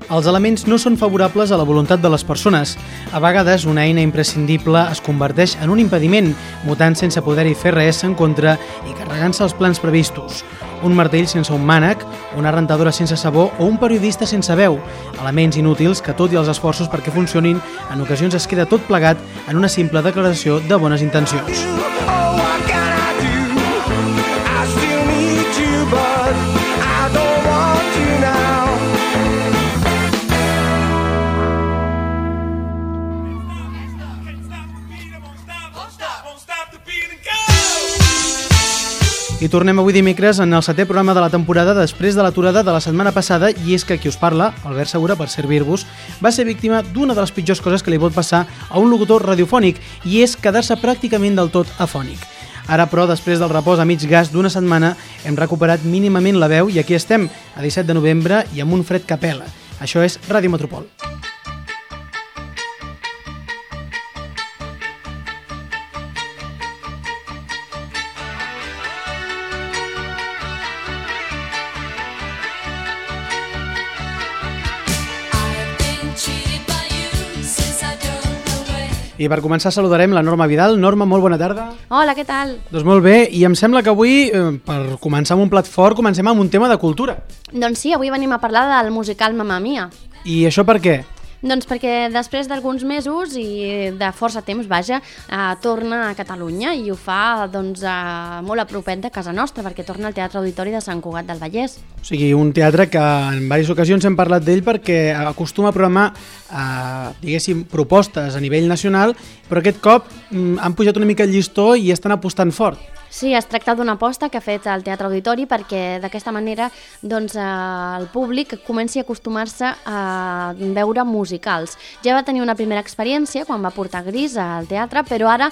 Els elements no són favorables a la voluntat de les persones. A vegades, una eina imprescindible es converteix en un impediment, mutant sense poder-hi fer res en contra i carregant-se els plans previstos. Un martell sense un mànec, una rentadora sense sabó o un periodista sense veu. Elements inútils que, tot i els esforços perquè funcionin, en ocasions es queda tot plegat en una simple declaració de bones intencions. I tornem avui dimecres en el 7è programa de la temporada després de l'aturada de la setmana passada, i és que qui us parla, Albert Segura, per servir-vos, va ser víctima d'una de les pitjors coses que li pot passar a un locutor radiofònic, i és quedar-se pràcticament del tot afònic. Ara, però, després del repòs a mig gas d'una setmana, hem recuperat mínimament la veu i aquí estem, a 17 de novembre i amb un fred que pela. Això és Ràdio Metropol. I per començar saludarem la Norma Vidal. Norma, molt bona tarda. Hola, què tal? Doncs molt bé, i em sembla que avui, per començar amb un plat fort, comencem amb un tema de cultura. Doncs sí, avui venim a parlar del musical Mamma Mia. I això per què? Doncs perquè després d'alguns mesos i de força temps, torna a Catalunya i ho fa molt a propet de casa nostra, perquè torna al Teatre Auditori de Sant Cugat del Vallès. O sigui, un teatre que en diverses ocasions hem parlat d'ell perquè acostuma a programar, diguéssim, propostes a nivell nacional, però aquest cop han pujat una mica el llistó i estan apostant fort. Sí, es tracta d'una aposta que ha fet el Teatre Auditori perquè d'aquesta manera el públic comenci a acostumar-se a veure musicals. Ja va tenir una primera experiència quan va portar Gris al teatre, però ara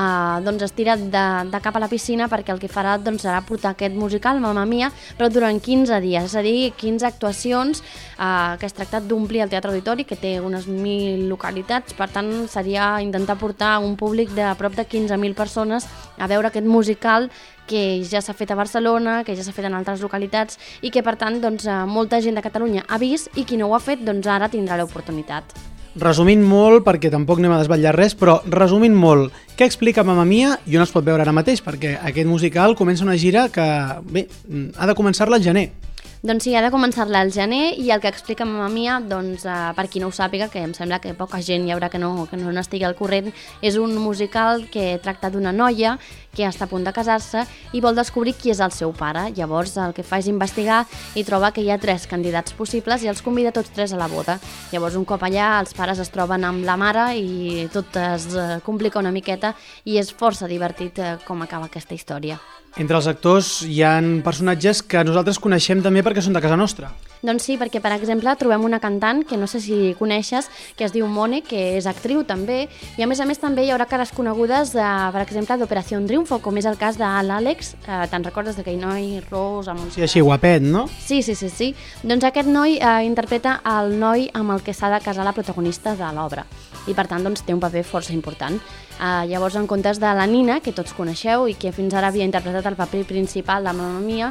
es tira de cap a la piscina perquè el que farà serà portar aquest musical, Mamma Mia, però durant 15 dies, és a dir, 15 actuacions, que es tracta d'omplir el Teatre Auditori, que té unes 1.000 localitats, per tant seria intentar portar un públic de prop de 15.000 persones a veure aquest musical que ja s'ha fet a Barcelona, que ja s'ha fet en altres localitats i que per tant molta gent de Catalunya ha vist i qui no ho ha fet ara tindrà l'oportunitat. Resumint molt, perquè tampoc anem a desvetllar res, però resumint molt, què explica Mamma Mia i on es pot veure ara mateix? Perquè aquest musical comença una gira que, bé, ha de començar-la al gener. Doncs sí, ha de començar-la al gener i el que explica Mamma Mia, per qui no ho sàpiga, que em sembla que poca gent hi haurà que no n'estigui al corrent, és un musical que tracta d'una noia que està a punt de casar-se i vol descobrir qui és el seu pare. Llavors el que fa és investigar i troba que hi ha 3 candidats possibles i els convida tots 3 a la boda. Llavors un cop allà els pares es troben amb la mare i tot es complica una miqueta i és força divertit com acaba aquesta història. Entre els actors hi ha personatges que nosaltres coneixem també perquè són de casa nostra. Doncs sí, perquè per exemple trobem una cantant que no sé si coneixes, que es diu Mone, que és actriu també, i a més també hi haurà cares conegudes, per exemple, d'Operació Triunfo, com és el cas de l'Àlex, te'n recordes d'aquell noi ros amb... Sí, així guapet, no? Sí. Doncs aquest noi interpreta el noi amb el que s'ha de casar la protagonista de l'obra, i per tant té un paper força important. Llavors, en comptes de la Nina, que tots coneixeu i que fins ara havia interpretat el paper principal de Mamma Mia,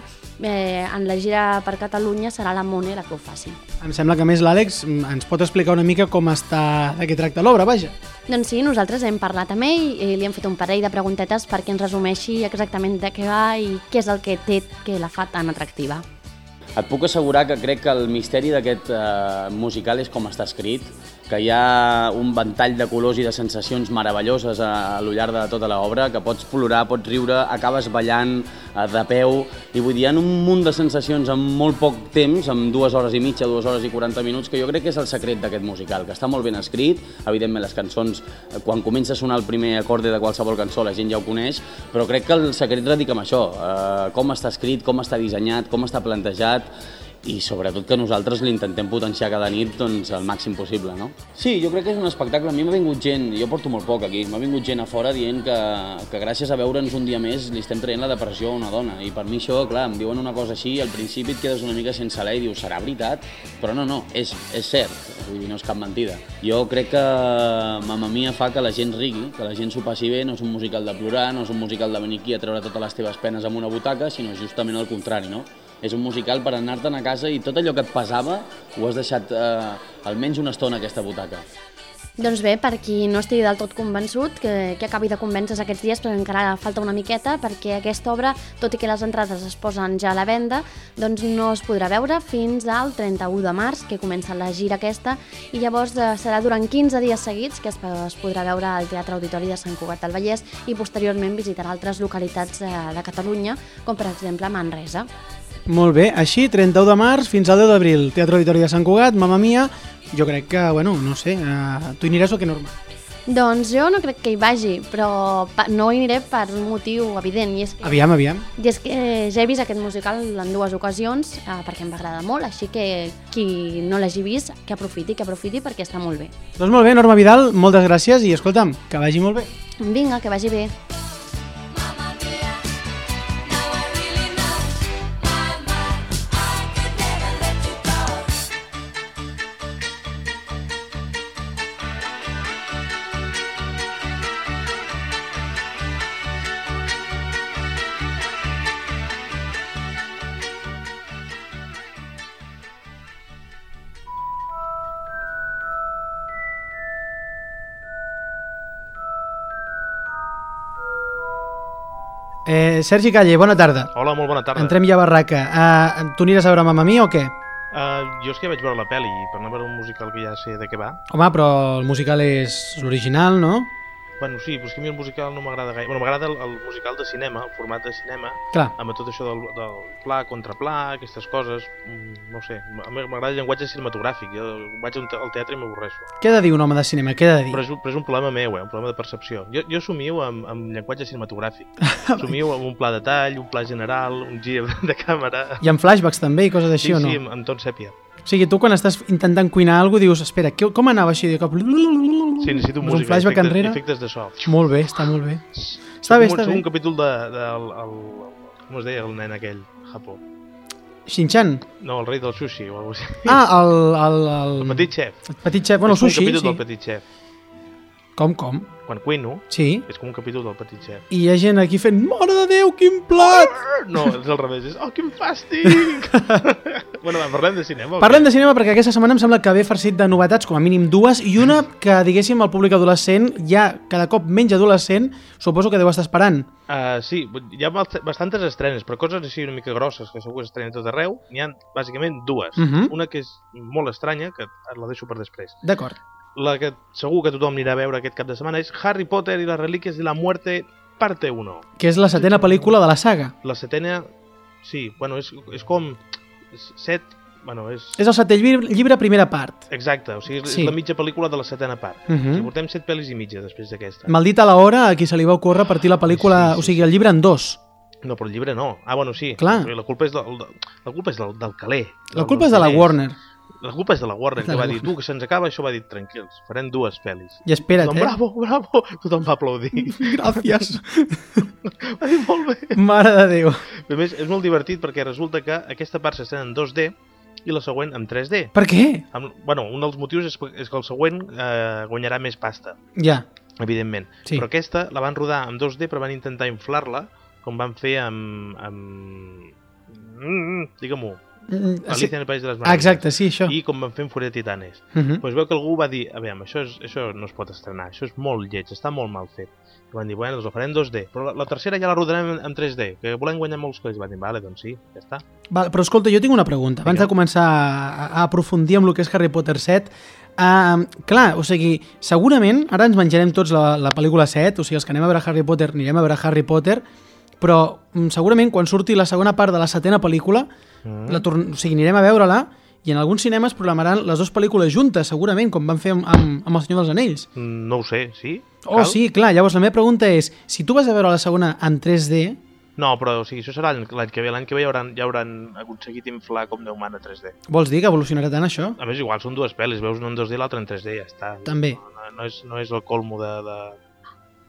en la gira per Catalunya serà la Mone la que ho faci. Em sembla que a més l'Àlex ens pot explicar una mica com està, de què tracta l'obra, vaja. Doncs sí, nosaltres hem parlat amb ell i li hem fet un parell de preguntetes perquè ens resumeixi exactament de què va i què és el que té que la fa tan atractiva. Et puc assegurar que crec que el misteri d'aquest musical és com està escrit, que hi ha un ventall de colors i de sensacions meravelloses a lo llarg de tota l'obra, que pots plorar, pots riure, acabes ballant de peu, i vull dir, hi ha un munt de sensacions en molt poc temps, en 2 hores i mitja, 2 hores i 40 minuts, que jo crec que és el secret d'aquest musical, que està molt ben escrit, evidentment les cançons, quan comença a sonar el primer acorde de qualsevol cançó la gent ja ho coneix, però crec que el secret radica en això, com està escrit, com està dissenyat, com està plantejat, i sobretot que nosaltres l'intentem potenciar cada nit al màxim possible, no? Sí, jo crec que és un espectacle. A mi m'ha vingut gent, jo porto molt poc aquí, m'ha vingut gent a fora dient que gràcies a veure'ns un dia més li estem traient la depressió a una dona, i per mi això, clar, em diuen una cosa així i al principi et quedes una mica sense alè i dius, serà veritat? Però no, és cert. vull dir, no és cap mentida. Jo crec que Mamma Mia fa que la gent rigui, que la gent s'ho passi bé, no és un musical de plorar, no és un musical de venir aquí a treure totes les teves penes amb una butaca, sinó justament el contrari, no? És un musical per anar-te'n a casa i tot allò que et pesava ho has deixat almenys una estona a aquesta butaca. Doncs bé, per qui no estigui del tot convençut, que acabi de convèncer aquests dies, però encara falta una miqueta, perquè aquesta obra, tot i que les entrades es posen ja a la venda, doncs no es podrà veure fins al 31 de març, que comença la gira aquesta, i llavors serà durant 15 dies seguits que es podrà veure al Teatre Auditori de Sant Cugat del Vallès i posteriorment visitarà altres localitats de Catalunya, com per exemple Manresa. Molt bé, així, 31 de març fins al 10 d'abril, Teatre Auditori de Sant Cugat, Mamma Mia. Jo crec que, bueno, no sé, tu hi aniràs o què, Norma? Doncs jo no crec que hi vagi, però no hi aniré per un motiu evident. I és que, Aviam. I és que ja he vist aquest musical en 2 ocasions, perquè em va agradar molt, així que qui no l'hagi vist, que aprofiti perquè està molt bé. Doncs molt bé, Norma Vidal, moltes gràcies i escolta'm, que vagi molt bé. Vinga, que vagi bé. Sergi Calle, bona tarda. Hola, molt bona tarda. Entrem ja a barraca. Tu aniràs a veure Mamma Mia o què? Jo és que vaig veure la pel·li, per anar a veure un musical que ja sé de què va. Home, però el musical és l'original, no? Bueno, sí, però és que a mi el musical no m'agrada gaire. Bueno, m'agrada el musical de cinema, el format de cinema, Clar. amb tot això del pla contra pla, aquestes coses, no sé, m'agrada el llenguatge cinematogràfic, jo vaig al teatre i m'avorreço. Què ha de dir un home de cinema? Què ha de dir? Però és un problema meu, un problema de percepció. Jo somio amb llenguatge cinematogràfic, somio amb un pla de tall, un pla general, un gir de càmera... I amb flashbacks també i coses així, Sí, o no? sí, amb ton sèpia. O sigui, tu quan estàs intentant cuinar alguna cosa dius, espera, com anava així? De cop... Sí, necessito un música, flashback enrere. efectes de so. Molt bé, està molt bé. Està bé. Un capítol com es deia el nen aquell, Japó? Shin-chan? No, el rei del sushi o alguna cosa així. El El petit xef. El petit xef, bueno, el És com sushi, un capítol sí. del petit xef. Com? Quan cuino, Sí. és com un capítol del petit xef. I hi ha gent aquí fent, mare de Déu, quin plat! No, és al revés, és, oh, quin fàstic! Bueno, va, parlem de cinema. Parlem de cinema perquè aquesta setmana em sembla que ve farcit de novetats, com a mínim 2, i una que, diguéssim, el públic adolescent, ja cada cop menys adolescent, suposo que deu estar esperant. Sí, hi ha bastantes estrenes, però coses així una mica grosses, que segur que s'estrenen tot arreu. N'hi ha, bàsicament, 2. Una que és molt estranya, que la deixo per després. D'acord. La que segur que tothom anirà a veure aquest cap de setmana és Harry Potter y las reliquias de la muerte, parte 1. Que és la 7ª pel·lícula de la saga. La 7ª, sí, bueno, és com 7, bueno, és... És el 7è llibre, primera part. Exacte, o sigui, Sí. és la mitja pel·lícula de la 7ª part. O sigui, portem 7 pel·lis i mitja després d'aquesta. Maldita la hora a qui se li va ocórrer partir la pel·lícula, Sí. o sigui, el llibre en 2. No, però el llibre no. Ah, bueno, sí. Clar. La culpa és del caler. La culpa és de la Warner. La culpa és de la Warner, De que la va dir, Warner. tu, que se'ns acaba, això va dir, tranquils, farem 2 pel·lis. I espera't, Tothom, bravo, bravo, tothom va aplaudir. Gràcies. Va dir, molt bé. Mare de Déu. A més, és molt divertit perquè resulta que aquesta part s'estrena en 2D i la següent en 3D. Per què? Bueno, un dels motius és que el següent guanyarà més pasta, Ja. evidentment. Sí. Però aquesta la van rodar en 2D, però van intentar inflar-la, com van fer amb digue-m'ho, Sí. Alicia en el País de les Maravilles. Exacte, sí, això. I com van fer en Furia de Titanes. Doncs veu que algú va dir, a veure, això no es pot estrenar, això és molt lleig, està molt mal fet. I van dir, bueno, doncs ho farem en 2D, però la tercera ja la rodarem en 3D, que volem guanyar molts calés. Van dir, vale, doncs sí, ja està. Val, però escolta, jo tinc una pregunta. Abans de començar a aprofundir amb el que és Harry Potter 7, clar, o sigui, segurament ara ens menjarem tots la pel·lícula 7, o sigui, els que anem a veure Harry Potter anirem a veure Harry Potter, però segurament quan surti la segona part de la 7ª pel·lícula, o sigui, anirem a veure-la i en alguns cinemes programaran les 2 pel·lícules juntes, segurament, com van fer amb El Senyor dels Anells. No ho sé, sí? Oh, Cal? sí, clar, llavors la meva pregunta és, si tu vas a veure la segona en 3D... No, però o sigui, això serà l'any que ve. L'any que ve ja hauran aconseguit inflar com Déu mana 3D. Vols dir que evolucionarà tant això? A més, igual són 2 pel·lis, veus una en 2D i l'altra en 3D, ja està. També. No és el colmo de...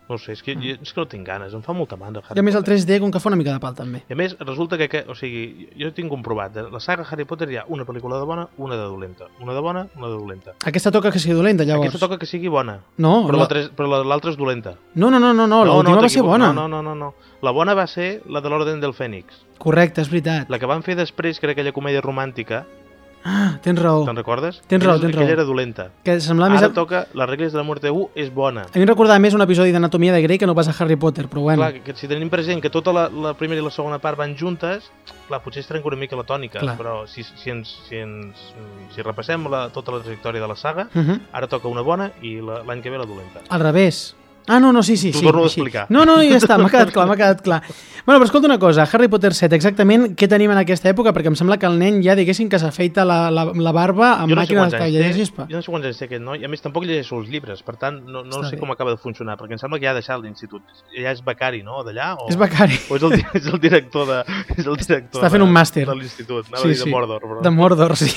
No sé, és que no tinc ganes, em fa molta mandra I a més el 3D com que fa una mica de pal també. I a més, resulta que o sigui, jo tinc comprovat, la saga Harry Potter hi ha una pel·lícula de bona, una de dolenta. Una de bona, una de dolenta. Aquesta toca que sigui dolenta, llavors. Aquesta toca que sigui bona. No, però l'altra és dolenta. No, l'última va ser bona. No. La bona va ser la de l'Orden del Fènix. Correcte, és veritat. La que van fer després, que era aquella comèdia romàntica. Ah, tens raó. Te'n recordes? Tens raó. Aquella era dolenta. Que semblava Ara més... toca Les regles de la muerte 1 és bona. A mi em recordava més un episodi d'Anatomia de Grey que no pas a Harry Potter, però bueno. Clar, que si tenim present que tota la primera i la segona part van juntes, clar, potser es trenca una mica la tònica, clar. Però si repassem tota la trajectòria de la saga, ara toca una bona i l'any que ve la dolenta. Al revés. Ah, no, sí. T'ho torno a explicar. No, ja està, m'ha quedat clar. Bueno, però escolta una cosa, Harry Potter 7, exactament què tenim en aquesta època? Perquè em sembla que el nen ja, diguéssim, que s'afeita la barba amb màquina d'escavallar de gespa. Jo no sé quants anys té aquest noi, a més tampoc llegeixo els llibres, per tant no sé com acaba de funcionar, perquè em sembla que ja ha deixat l'institut. Ja és becari, no?, d'allà? És becari. O és el director de... Està fent un màster. De l'institut, de Mordor. Però... De Mordor, sí.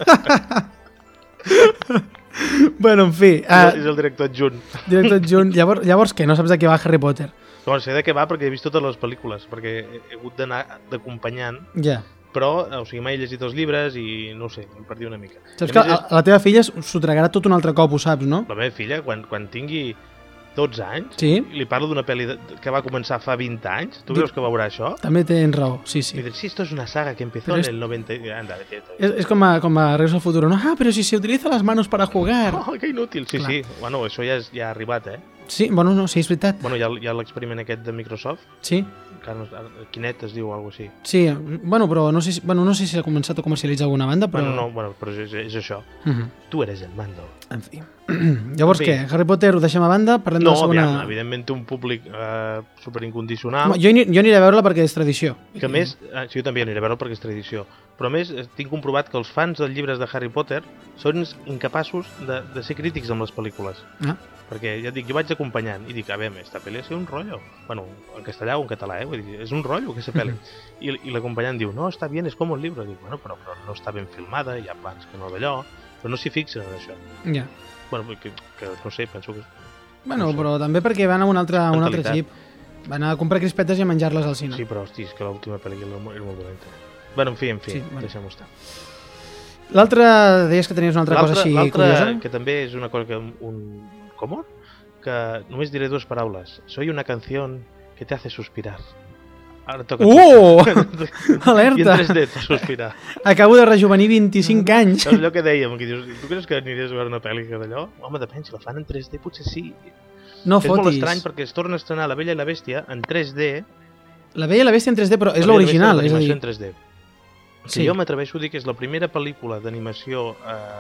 Bueno, en fi... És el director adjunt. Llavors què? No saps de què va Harry Potter? No, sé de què va perquè he vist totes les pel·lícules, perquè he hagut d'anar d'acompanyant, però, o sigui, mai he llegit els llibres i no ho sé, em perdia una mica. Saps que la teva filla s'ho tragarà tot un altre cop, ho saps, no? La meva filla, quan tingui 12 anys, li parlo d'una pel·li que va començar fa 20 anys, tu creus que veurà això? També tens raó, sí. I dius, sí, esto es una saga que empezó en el 90... Es como a Regreso al Futuro, ¿no? Ah, pero si se utiliza las manos para jugar. Oh, que inútil, sí. Bueno, això ja ha arribat, Sí, bueno, no, sí, és veritat. Bueno, hi ha l'experiment aquest de Microsoft. Sí. Kinect es diu o alguna cosa així. Sí, bueno, però no sé si s'ha començat a comercialitzar alguna banda, però... Bueno, però és això. Tu eres el mando. En fi. Llavors què? Harry Potter ho deixem a banda? Parlem de la segona... No, evidentment té un públic superincondicional. Jo aniré a veure-la perquè és tradició. Que a més, jo també aniré a veure-la perquè és tradició. Però a més, tinc comprovat que els fans dels llibres de Harry Potter són incapaços de ser crítics amb les pel·lícules. Perquè ja et dic, jo vaig acompanyant i dic, a veure, esta pel·li ha sigut un rotllo. Bueno, en castellà o en català, vull dir, és un rotllo aquesta pel·li. I l'acompanyant diu, no, està bien, és com un llibre. Dic, bueno, però no està ben filmada, hi ha plans que no d'allò, però no s'hi fixen en això. Ja. Bueno, que no sé, penso que... Bueno, però també perquè van a un altre xip. Van a comprar crispetes i a menjar-les al cine. Sí, però, hosti, és que l'última pel·li era molt dolenta. Bueno, en fi, deixem-ho estar. L'altre, deies que tenies una altra cosa així curiosa? L'altra, que també és una cosa que... ¿Cómo? Que només diré dues paraules. Soy una canción que te hace suspirar. Ara toca... Alerta! I en 3D te suspirar. Acabo de rejuvenir 25 anys. És allò que dèiem, que dius, tu creus que aniries a veure una pel·li d'allò? Home, depèn, si la fan en 3D potser sí. No fotis. És molt estrany perquè es torna a estrenar La Bella i la Bèstia en 3D. La Bella i la Bèstia en 3D, però és l'original, és a dir... en 3D. Sí. Jo m'atreveixo a dir que és la primera pel·lícula d'animació,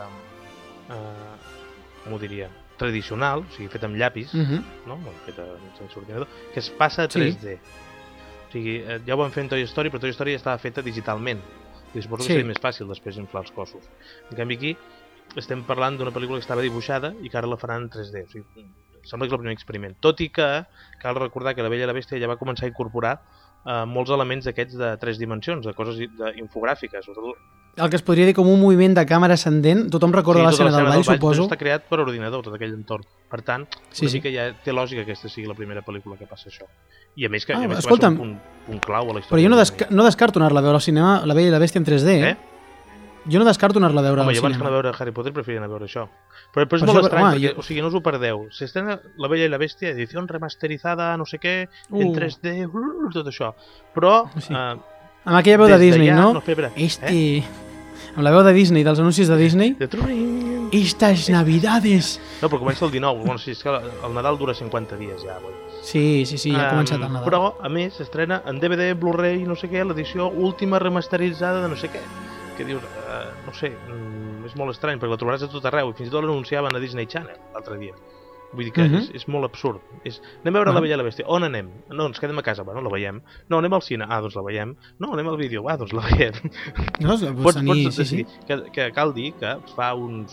com ho diria, tradicional, o sigui, feta amb llapis, no? Feta sense ordinador, que es passa a 3D. O sigui, ja ho van fer en Toy Story, però Toy Story ja estava feta digitalment. I suposo que seria més fàcil després inflar els cossos. En canvi aquí estem parlant d'una pel·lícula que estava dibuixada i que ara la faran en 3D. O sigui, sembla que és el primer experiment. Tot i que cal recordar que La Bella i la Bèstia ja va començar a incorporar molts elements d'aquests de 3 dimensions, de coses infogràfiques. El que es podria dir com un moviment de càmera ascendent. Tothom recorda l'escena del ball, suposo. Està creat per ordinador, tot aquell entorn. Per tant, una mica ja té lògica que aquesta sigui la primera pel·lícula que passa això. I a més que, va ser un punt clau a la història. Però jo no descarto anar-la a veure al cinema, La Bella i la Bèstia en 3D. Jo no descarto anar-la a veure al cinema. Home, jo abans que anar a veure Harry Potter preferia anar a veure això. Però és molt estrany, perquè, o sigui, no us ho perdeu. S'estrena La Bella i la Bèstia, edició remasterizada, no sé què, en 3D, tot això. Però... amb aquella veu de Disney, no? Amb la veu de Disney, dels anuncis de Disney. Estas navidades. No, però comença el 19. Bueno, sí, és que el Nadal dura 50 dies ja. Sí, ja ha començat el Nadal. Però, a més, s'estrena en DVD, Blu-ray, no sé què, l'edició última remasteritzada de no sé què. Que dius, no sé, és molt estrany, perquè la trobaràs a tot arreu, i fins i tot l'anunciaven a Disney Channel l'altre dia. Vull dir que és molt absurd. Anem a veure La Bella i la Bèstia. On anem? No, ens quedem a casa. Bueno, la veiem. No, anem al cine. Doncs la veiem. No, anem al vídeo. Doncs la veiem. No, pots decidir. Que cal dir que fa uns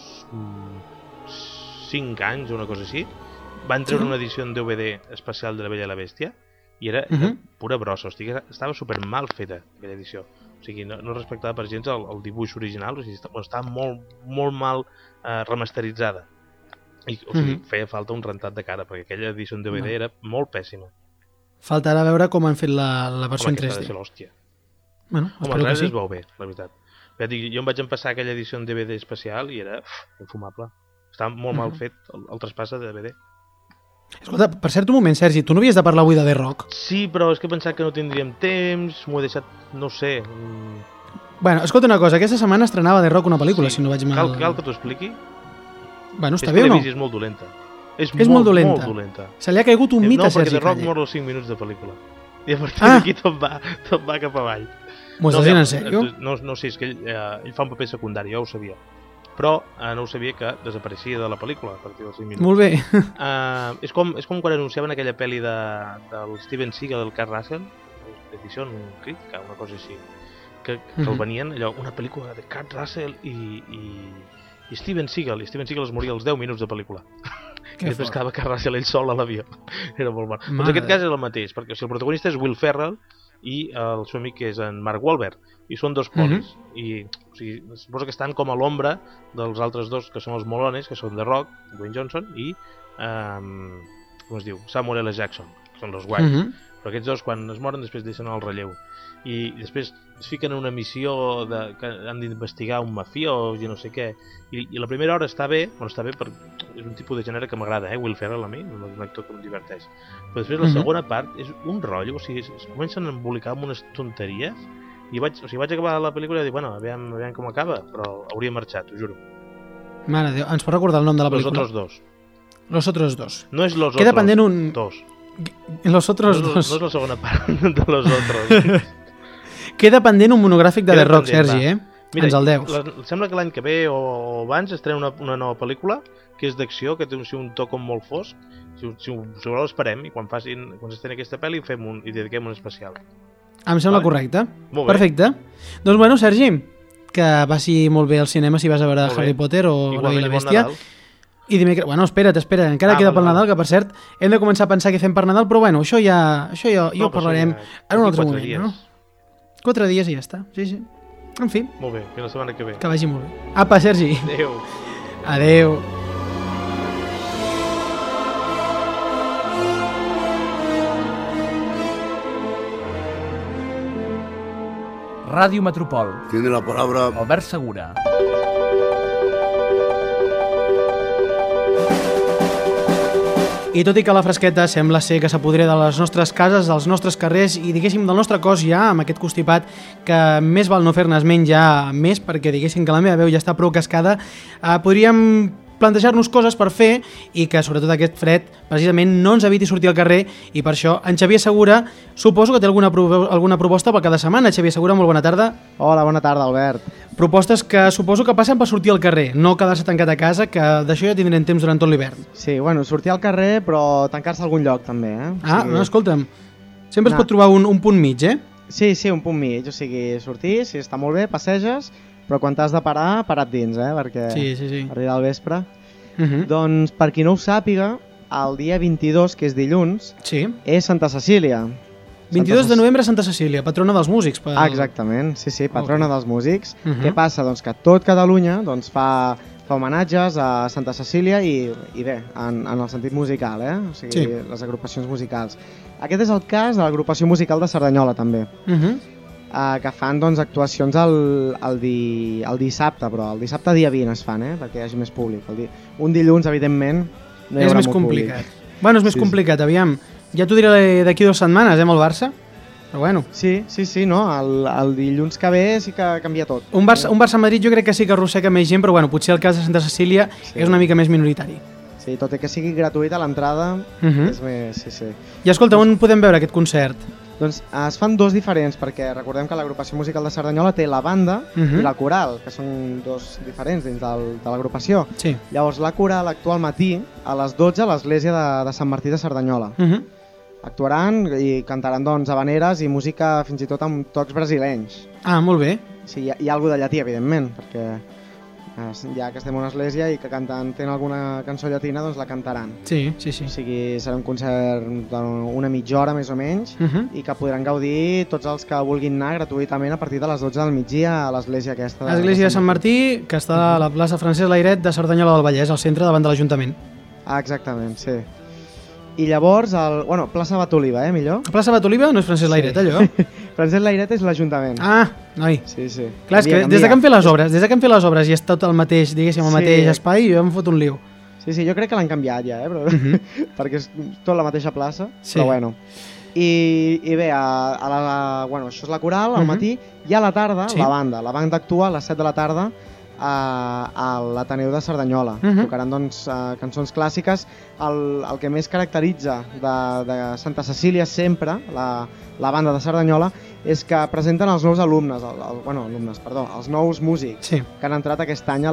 5 anys o una cosa així van treure una edició en DVD especial de La Bella i la Bèstia i era pura brossa. Estava super mal feta aquella edició. O sigui, no respectava per gens el dibuix original. O sigui, estava molt mal remasteritzada. O sigui, feia falta un rentat de cara, perquè aquella edició en DVD era molt pèssima. Faltarà veure com han fet la versió en 3D. Aquesta ha de ser l'hòstia. Bueno, Home, espero que res sí. es veu bé, la veritat. Ja dic, jo em vaig empassar aquella edició en DVD especial i era infumable. Estava molt mal fet el traspàs de DVD. Escolta, per cert, un moment, Sergi, tu no havies de parlar avui de The Rock? Sí, però és que he pensat que no tindríem temps, m'ho he deixat, no sé... Bueno, escolta una cosa, aquesta setmana estrenava The Rock una pel·lícula, si no vaig mal... Cal que t'ho expliqui? Bueno, està bé o no? És molt dolenta. És molt dolenta. Molt dolenta. Se li ha caigut un mite a No, Sergi perquè The Rock Calle. mor als 5 minuts de pel·lícula. I a partir d'aquí tot va cap avall. M'ho estàs dient en sèrio? No sé, és que ell fa un paper secundari, jo ho sabia. Però no ho sabia que desapareixia de la pel·lícula a partir dels 5 minuts. Molt bé. És com quan anunciaven aquella pel·li del Steven Seagal, del Kurt Russell, Edició Crítica, una cosa així, que el venien, allò, una pel·lícula de Kurt Russell i Steven Seagal, i Steven Seagal es moria als 10 minuts de pel·lícula. I després quedava Kurt Russell ell sol a l'avió. Era molt mal. Doncs aquest cas és el mateix, perquè el protagonista és Will Ferrell i el seu amic és en Mark Wahlberg, i són dos polis. I o sigui, suposo que estan com a l'ombra dels altres dos, que són els molones, que són The Rock, Dwayne Johnson, i com es diu? Samuel L. Jackson, que són els guais. Però aquests dos, quan es moren, després deixen el relleu. I després es fiquen en una missió que han d'investigar un mafiós i no sé què. I la primera hora està bé, és un tipus de gènere que m'agrada, Will Ferrell a mi, és un actor que em diverteix. Però després la segona part és un rotllo, o sigui, es comencen a embolicar amb unes tonteries i vaig acabar la pel·lícula i dic, bueno, aviam com acaba, però hauria marxat, t'ho juro. Mare de Déu, ens pot recordar el nom de la pel·lícula? Los otros dos. Los otros dos. No és Los Queda otros pendent dos. Los otros no, dos. No és la segona part de Los otros. Queda pendent un monogràfic de The Rock, Sergi, Mira, ens el deus. Sembla que l'any que ve o abans estrena una nova pel·lícula que és d'acció, que té un to com molt fosc. Si voleu esperem i quan s'estreni aquesta pel·li hi dediquem un especial. Em sembla correcte. Molt bé. Perfecte. Doncs bueno, Sergi, que vagi molt bé al cinema si vas a veure Harry Potter o La Bella i la Bèstia. I dimecres... Bueno, espera't, encara queda pel Nadal, que per cert hem de començar a pensar què fem per Nadal, però bueno, això ja ho parlarem en un altre moment, no? 4 dies i ja està, sí. En fi. Molt bé, fins la setmana que ve. Que vagi molt bé. Apa, Sergi. Adéu. Adéu. Ràdio Metropol. Tiene la palabra Albert Segura. I tot i que la fresqueta sembla ser que s'apodera de les nostres cases, dels nostres carrers i diguéssim del nostre cos ja, amb aquest constipat que més val no fer-ne esment ja més perquè diguéssim que la meva veu ja està prou cascada, podríem plantejar-nos coses per fer i que sobretot aquest fred precisament no ens eviti sortir al carrer i per això en Xavier Segura suposo que té alguna proposta per cada setmana. Xavier Segura, molt bona tarda. Hola, bona tarda, Albert. Propostes que suposo que passen per sortir al carrer, no quedar-se tancat a casa, que d'això ja tindrem temps durant tot l'hivern. Sí, bueno, sortir al carrer però tancar-se a algun lloc també, No, escolta'm, sempre es pot trobar un punt mig, Sí, un punt mig, o sigui, sortir, sí, està molt bé, passeges, però quan t'has de parar, para't dins, perquè sí. arriba al vespre. Doncs, per qui no ho sàpiga, el dia 22, que és dilluns, és Santa Cecília. 22 de novembre, Santa Cecília, patrona dels músics. Exactament, sí, patrona dels músics. Què passa? Doncs que tot Catalunya fa homenatges a Santa Cecília i bé, en el sentit musical, o sigui, les agrupacions musicals. Aquest és el cas de l'agrupació musical de Cerdanyola, també. Que fan actuacions el dissabte, però el dissabte dia 20 es fan, perquè hi hagi més públic. Un dilluns, evidentment, no hi haurà molt públic. Bueno, és més complicat, aviam. Ja t'ho diré d'aquí 2 setmanes, amb el Barça. Però bueno. Sí, no? El dilluns que ve sí que canvia tot. Un Barça-Madrid jo crec que sí que arrossega més gent, però bueno, potser el cas de Santa Cecília és una mica més minoritari. Sí, tot i que sigui gratuïta l'entrada, és més... Sí. I escolta, on podem veure aquest concert? Doncs es fan 2 diferents, perquè recordem que l'agrupació musical de Cerdanyola té la banda i la coral, que són 2 diferents dins de l'agrupació. Sí. Llavors la coral actua al matí a les 12 a l'església de Sant Martí de Cerdanyola. Actuaran i cantaran habaneres i música fins i tot amb tocs brasilenys. Ah, molt bé. Sí, hi ha alguna de llatí, evidentment, perquè ja que estem a una església i que tenen alguna cançó llatina, doncs la cantaran. Sí. O sigui, serà un concert d'una mitja hora més o menys i que podran gaudir tots els que vulguin anar gratuïtament a partir de les 12 del migdia a l'església aquesta. L'església de Sant Martí, que està a la plaça Francesc Layret de Cerdanyola del Vallès, al centre, davant de l'Ajuntament. Exactament, sí. I llavors, plaça Batoliva, millor? La plaça Batoliva no és Francesc Layret, allò? Francesc Layret és l'Ajuntament. Ah, noi. Sí. Clar, és que des de que han fet les obres i és tot el mateix, diguéssim, el mateix espai, jo em fot un liu. Sí, jo crec que l'han canviat ja, però... perquè és tot la mateixa plaça, sí. Però bueno. I bé, això és la coral, al matí, i a la tarda, la banda actua a les 7 de la tarda a l'Ateneu de Cerdanyola. Tocaran doncs, cançons clàssiques. El que més caracteritza de Santa Cecília sempre, la banda de Cerdanyola, és que presenten els nous alumnes, els nous músics que han entrat aquest any a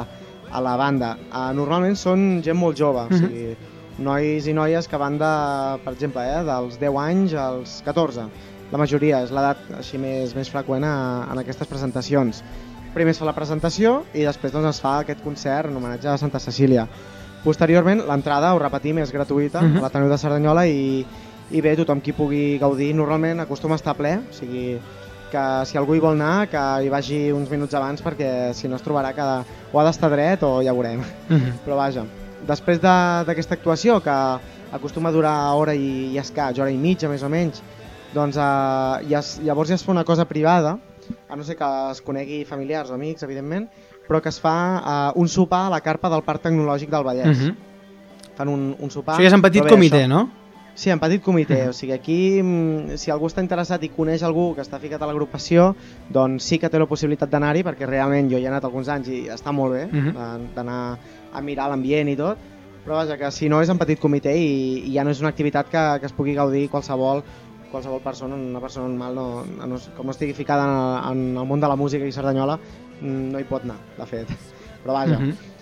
la banda. Normalment són gent molt jove, o sigui, nois i noies que van per exemple, dels 10 anys als 14. La majoria és l'edat així més freqüent en aquestes presentacions. Primer es fa la presentació i després doncs, es fa aquest concert en homenatge a Santa Cecília. Posteriorment, l'entrada, ho repetim, és gratuïta a l'Ateneu de Cerdanyola i bé, tothom qui pugui gaudir. Normalment acostuma a estar ple, o sigui que si algú hi vol anar, que hi vagi uns minuts abans perquè si no es trobarà que o ha d'estar dret o ja veurem. Però vaja, després d'aquesta actuació, que acostuma a durar hora i escaig, hora i mitja més o menys, doncs llavors ja es fa una cosa privada, a no ser que es conegui familiars o amics, evidentment, però que es fa un sopar a la carpa del Parc Tecnològic del Vallès. Fan un sopar... Això ja és en petit comitè, no? Sí, en petit comitè. O sigui, aquí, si algú està interessat i coneix algú que està ficat a l'agrupació, doncs sí que té la possibilitat d'anar-hi, perquè realment jo hi he anat alguns anys i està molt bé d'anar a mirar l'ambient i tot, però vaja, que si no és en petit comitè i ja no és una activitat que es pugui gaudir qualsevol persona, una persona normal, com no estigui ficada en el món de la música i Cerdanyola, no hi pot anar, de fet. Però vaja.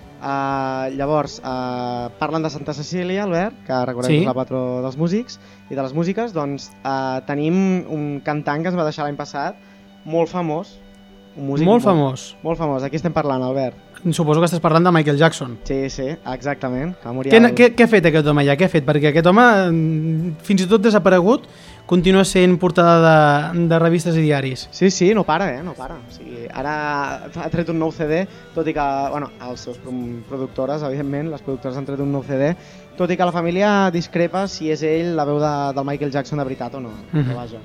Llavors, parlen de Santa Cecília, Albert, que recordem que és la patró dels músics i de les músiques, doncs tenim un cantant que ens va deixar l'any passat, molt famós, un músic molt famós. Aquí estem parlant, Albert. Suposo que estàs parlant de Michael Jackson. Sí, exactament. Què ha fet aquest home ja? Què ha fet? Perquè aquest home, fins i tot desaparegut, continua sent portada de revistes i diaris. Sí, no para, no para. O sigui, ara ha tret un nou CD, tot i que, els seus productores, evidentment, les productores han tret un nou CD, tot i que la família discrepa si és ell la veu del Michael Jackson de veritat o no. Però vaja.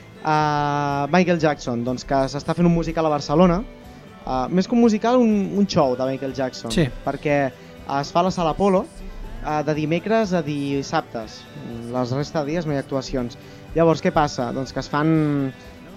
Michael Jackson, doncs que s'està fent un musical a Barcelona, més que un musical, un show de Michael Jackson, perquè es fa a la Sala Apolo de dimecres a dissabtes, les resta de dies no hi ha actuacions. Llavors què passa? Doncs que es fan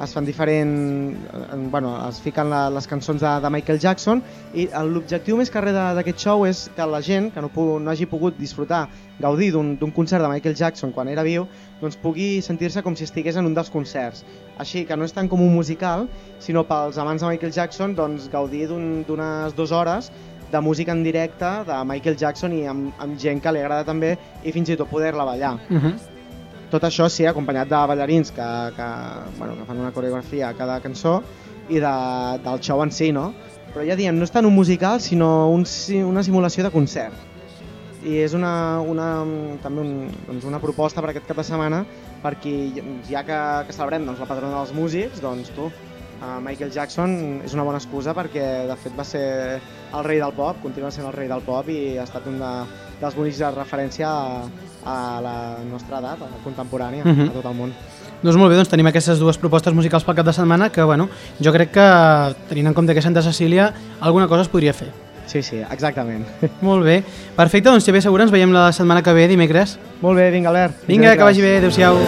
es fiquen les cançons de Michael Jackson i l'objectiu més que res d'aquest show és que la gent que no hagi pogut gaudir d'un concert de Michael Jackson quan era viu, doncs pugui sentir-se com si estigués en un dels concerts. Així que no és tant com un musical, sinó pels amants de Michael Jackson doncs, gaudir d'unes 2 hores de música en directe de Michael Jackson i amb gent que li agrada també i fins i tot poder-la ballar. Tot això sí, acompanyat de ballarins que fan una coreografia a cada cançó i del show en si, no? Però ja diem, no és tant un musical, sinó una simulació de concert. I és també una proposta per aquest cap de setmana perquè ja que celebrem la patrona dels músics, doncs Michael Jackson és una bona excusa perquè de fet va ser el rei del pop, continua sent el rei del pop i ha estat un dels bonics de referència a la nostra edat, a la contemporània, a tot el món. Doncs molt bé, tenim aquestes dues propostes musicals pel cap de setmana que, jo crec que, tenint en compte que Santa Cecília, alguna cosa es podria fer. Sí, exactament. Molt bé. Perfecte, doncs Xavier Segura, ens veiem la setmana que ve, dimecres. Molt bé, vinga, Albert. Vinga, que vagi bé, adéu-siau.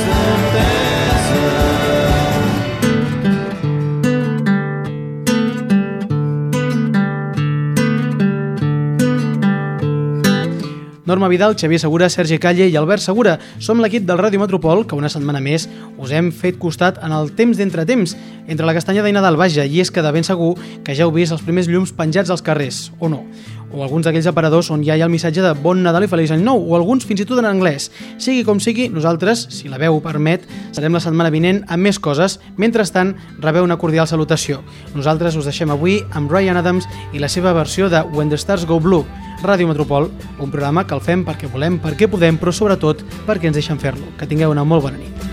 Norma Vidal, Xavier Segura, Sergi Calle i Albert Segura. Som l'equip del Ràdio Metropol que una setmana més us hem fet costat en el temps d'entretemps, entre la castanyada i Nadal, vaja, i és que de ben segur que ja heu vist els primers llums penjats als carrers, o no? O alguns d'aquells aparadors on ja hi ha el missatge de Bon Nadal i Feliç Any Nou, o alguns fins i tot en anglès. Sigui com sigui, nosaltres, si la veu ho permet, serem la setmana vinent amb més coses. Mentrestant, rebeu una cordial salutació. Nosaltres us deixem avui amb Bryan Adams i la seva versió de When the Stars Go Blue. Ràdio Metropol, un programa que el fem perquè volem, perquè podem, però sobretot perquè ens deixen fer-lo. Que tingueu una molt bona nit.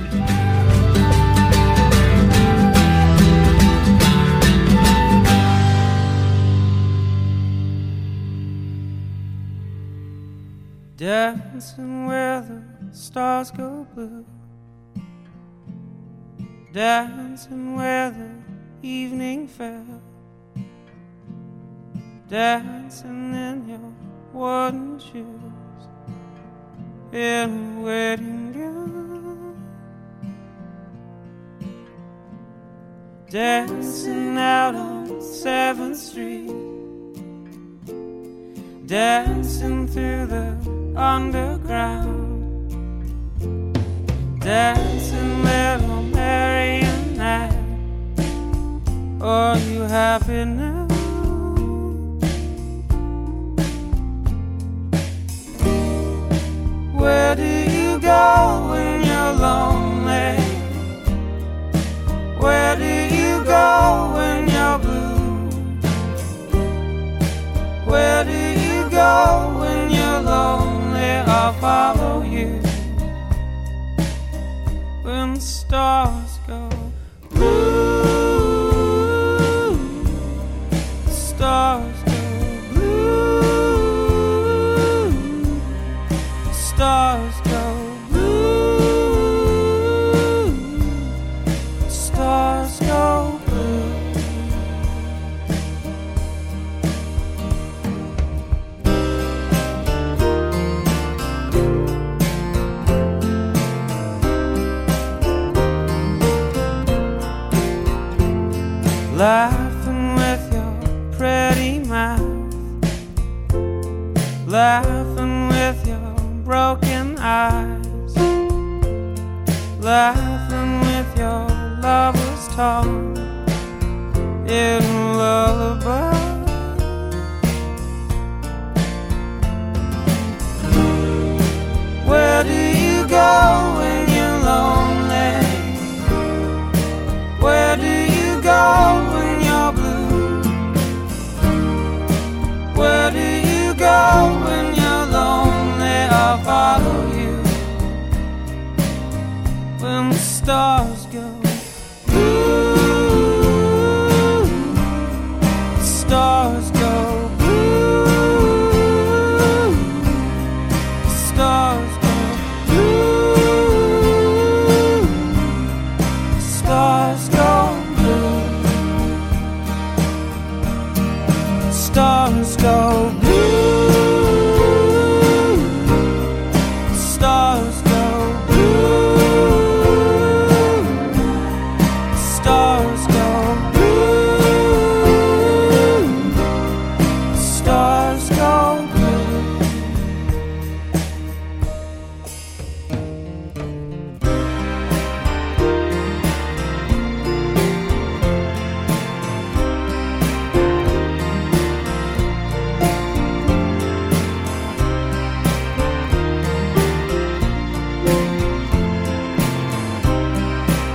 dancing where the stars go blue, dancing where the evening fell, dancing in your wooden shoes in a wedding gown, dancing out on 7th Street, dancing through the underground, dancing little Mary and I. Are you happy now? Where do you go when you're lonely? Where do you go when you're blue? Where do you go when you're lonely? I'll follow you when the stars go blue. The stars go blue. The stars go blue. The stars go blue. Laughing with your pretty mouth, laughing with your broken eyes, laughing with your lover's tongue in a lullaby. Where do you go when you're lonely? Where do you go when you're blue? Where do you go when you're lonely? I'll follow you when the stars go blue. The stars go blue. The stars go blue. The stars go blue. Stars go blue. Stars go blue. Stars go blue. Stars go blue.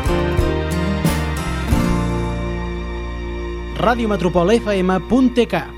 radiometropolfm.tk